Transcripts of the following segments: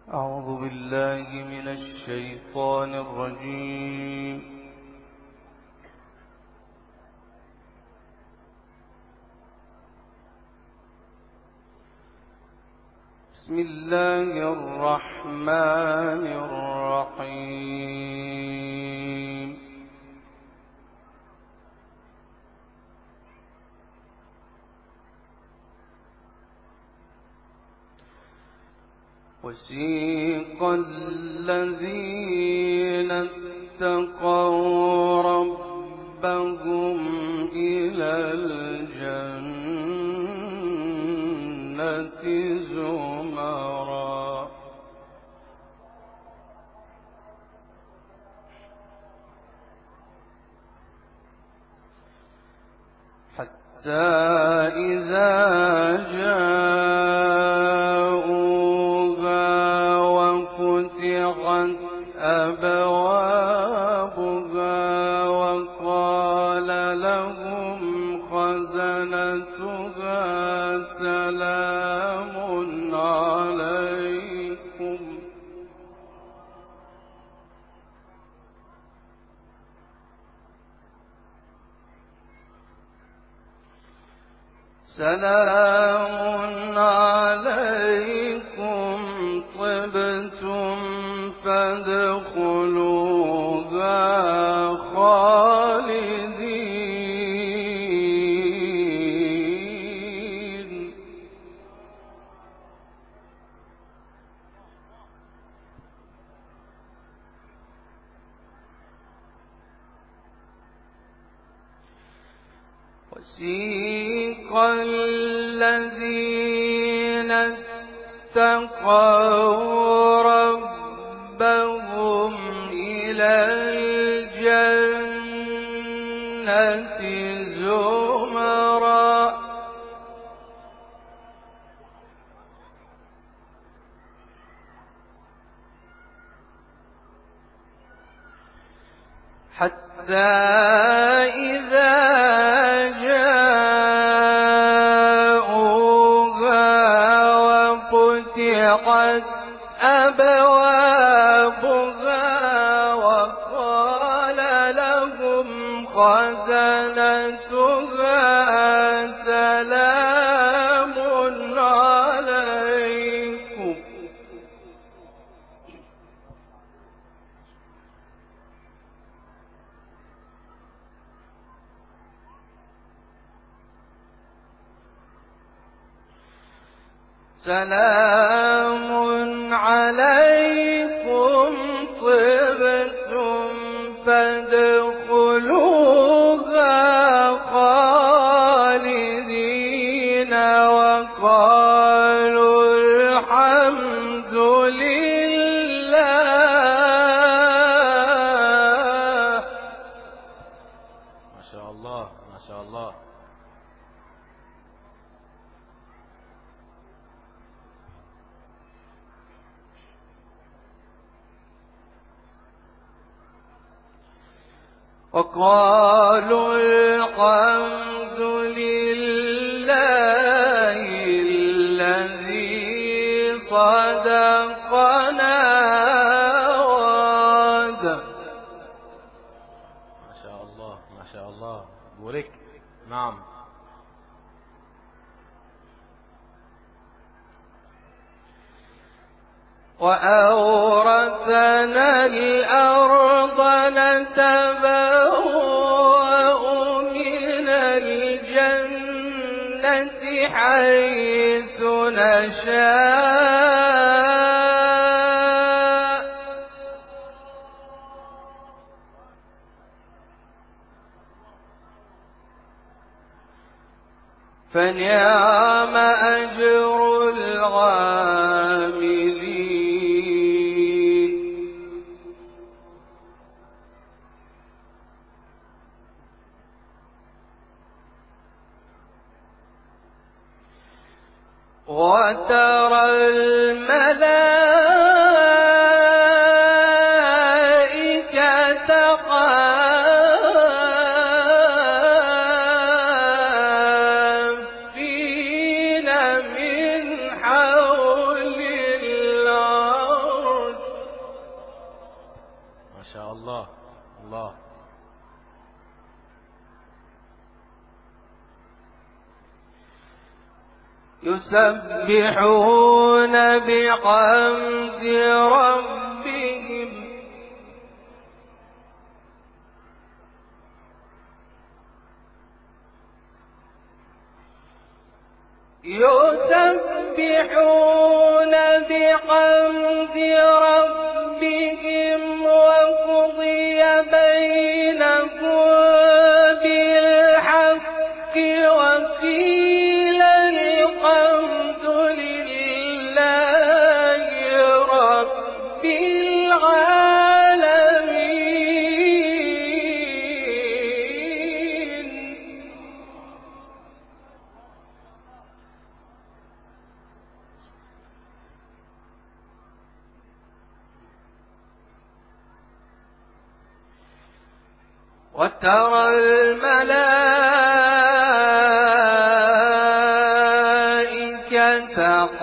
أعوذ بالله من الشيطان الرجيم. بسم الله الرحمن الرحيم. وسيق الذين اتقوا ربهم إلى الجنة زمرا حتى إذا جاءوها وفتحت أبوابها وقال لهم خزنتها سلام عليكم طبتم فادخلوها خالدين وسيق الذين اتقوا ربهم إلى الجنة زمرا حتى إذا وفتحت أبوابها وقال لهم خزنتها سلام عليكم طبتم فادخلوها خالدين وقالوا الحمد لله. ما شاء الله ما شاء الله. وقالوا الحمد لله الذي صدقنا وعده. ما شاء الله ما شاء الله. بورك. نعم. وأورثنا الأرض نتبوأ من الجنة حيث نشاء فنعم أجر العاملين. وترى الملائكة حافين الله. يسبحون بحمد ربهم وقضي بينهم بالحق وقيل الحمد لله رب العالمين. وترى الملائكة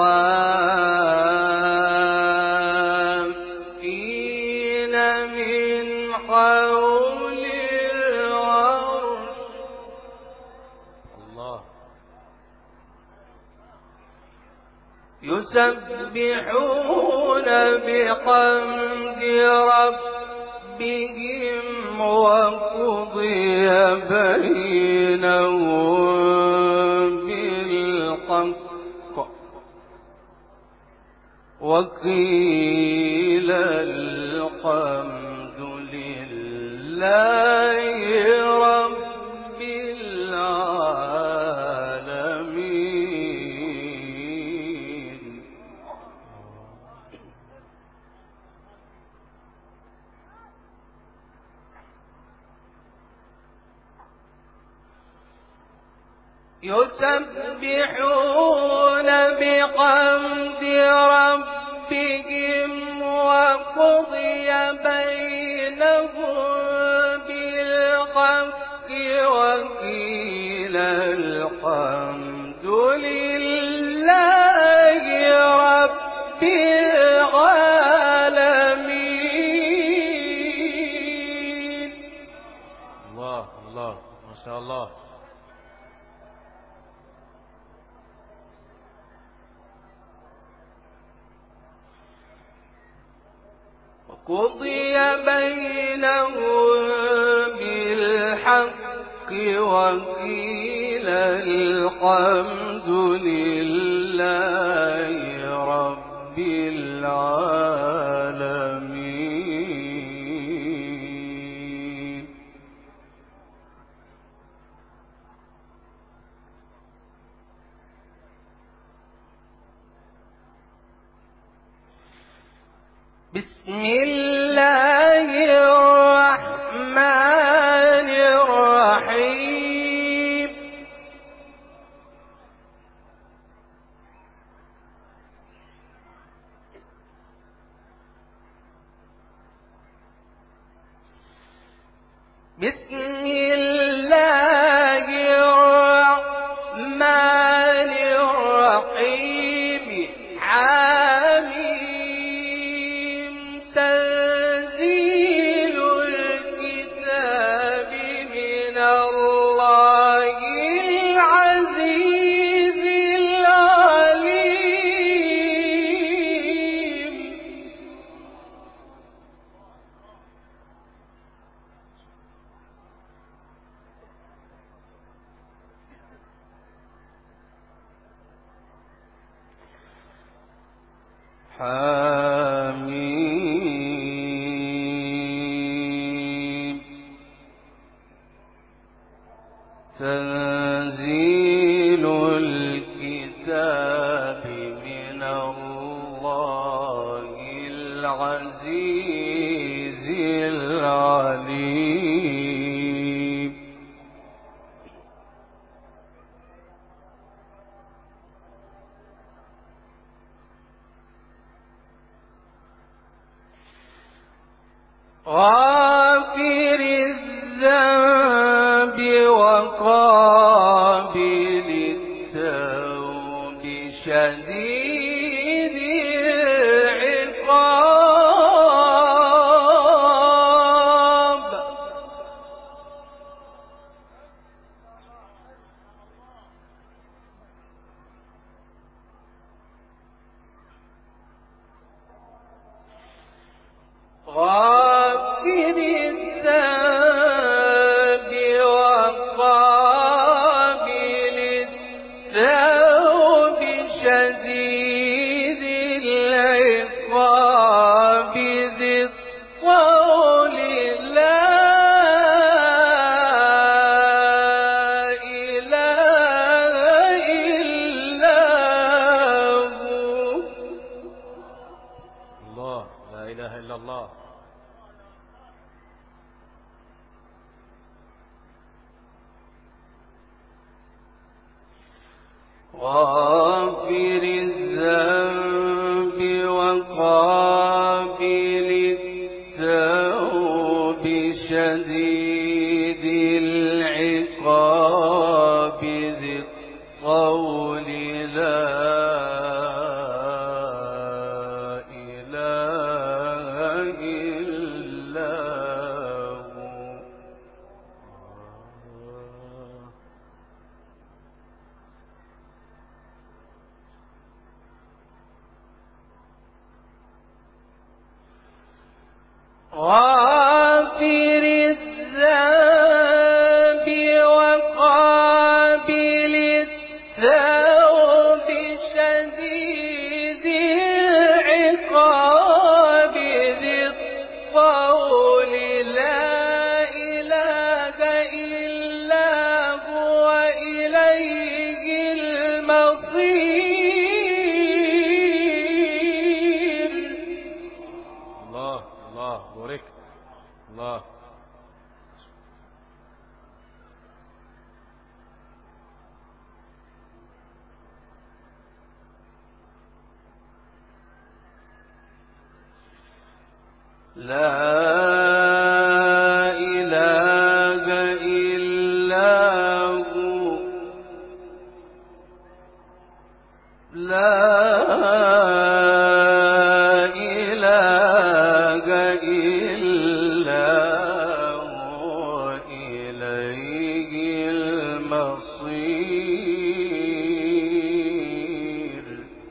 حافين من حول العرش الله. يسبحون بحمد ربهم وقضي بينهم بالحق وقيل الحمد لله رب العالمين. يسبحون بحمد ربهم وقضي بينهم بالحق وقيل الحمد لله رب العالمين. الله الله ما شاء الله. وقضي بينهم بالحق وقيل الحمد لله رب العالمين. بسم الله الرحمن الرحيم. بسم الله الرحمن الرحيم. حميم. تنزيل الكتاب من الله العزيز العليم. حميم. تنزيل الكتاب من الله العزيز العليم. غافر الذنب وقابل التوب شديد العقاب. غافر الذنب وقابل التوب شديد العقاب ذي الطول لا إله إلا هو. الله، لا إله إلا الله. غافر الذنب وقابل التوب شديد العقاب ذي الطول لا إله إلا هو. غافر الذنب وقابل التوب شديد العقاب ذي الطول لا إله إلا هو إليه المصير. الله، الله، بورك الله. لا إله إلا هو. لا إله إلا هو إليه المصير.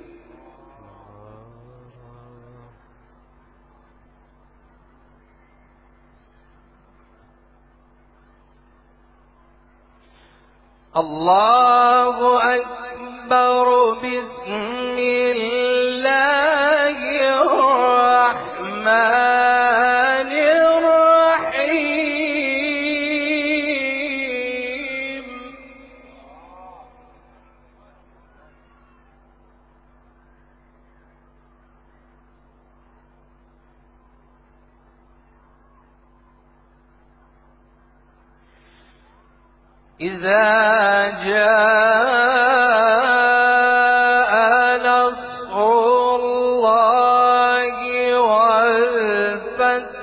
الله أكبر. بسم الله الرحمن الرحيم. إذا جاء نصر الله والفتح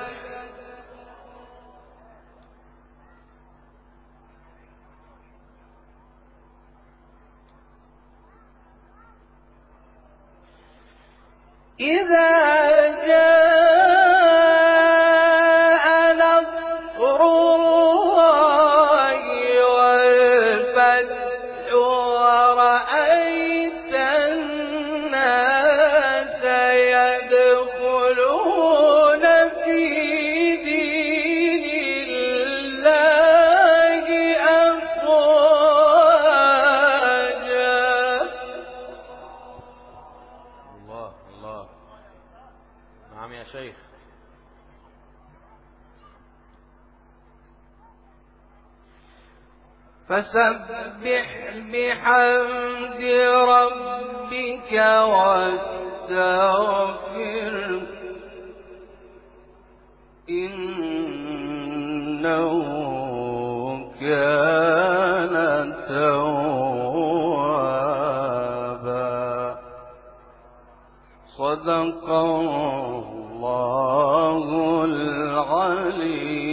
إذا جاء نصر الله والفتح ورأيت الناس يدخلون في دين الله أفواجا. الله، الله. نعم يا شيخ. فسبح بحمد ربك واستغفره إنه كان توابا. صدق الله العلي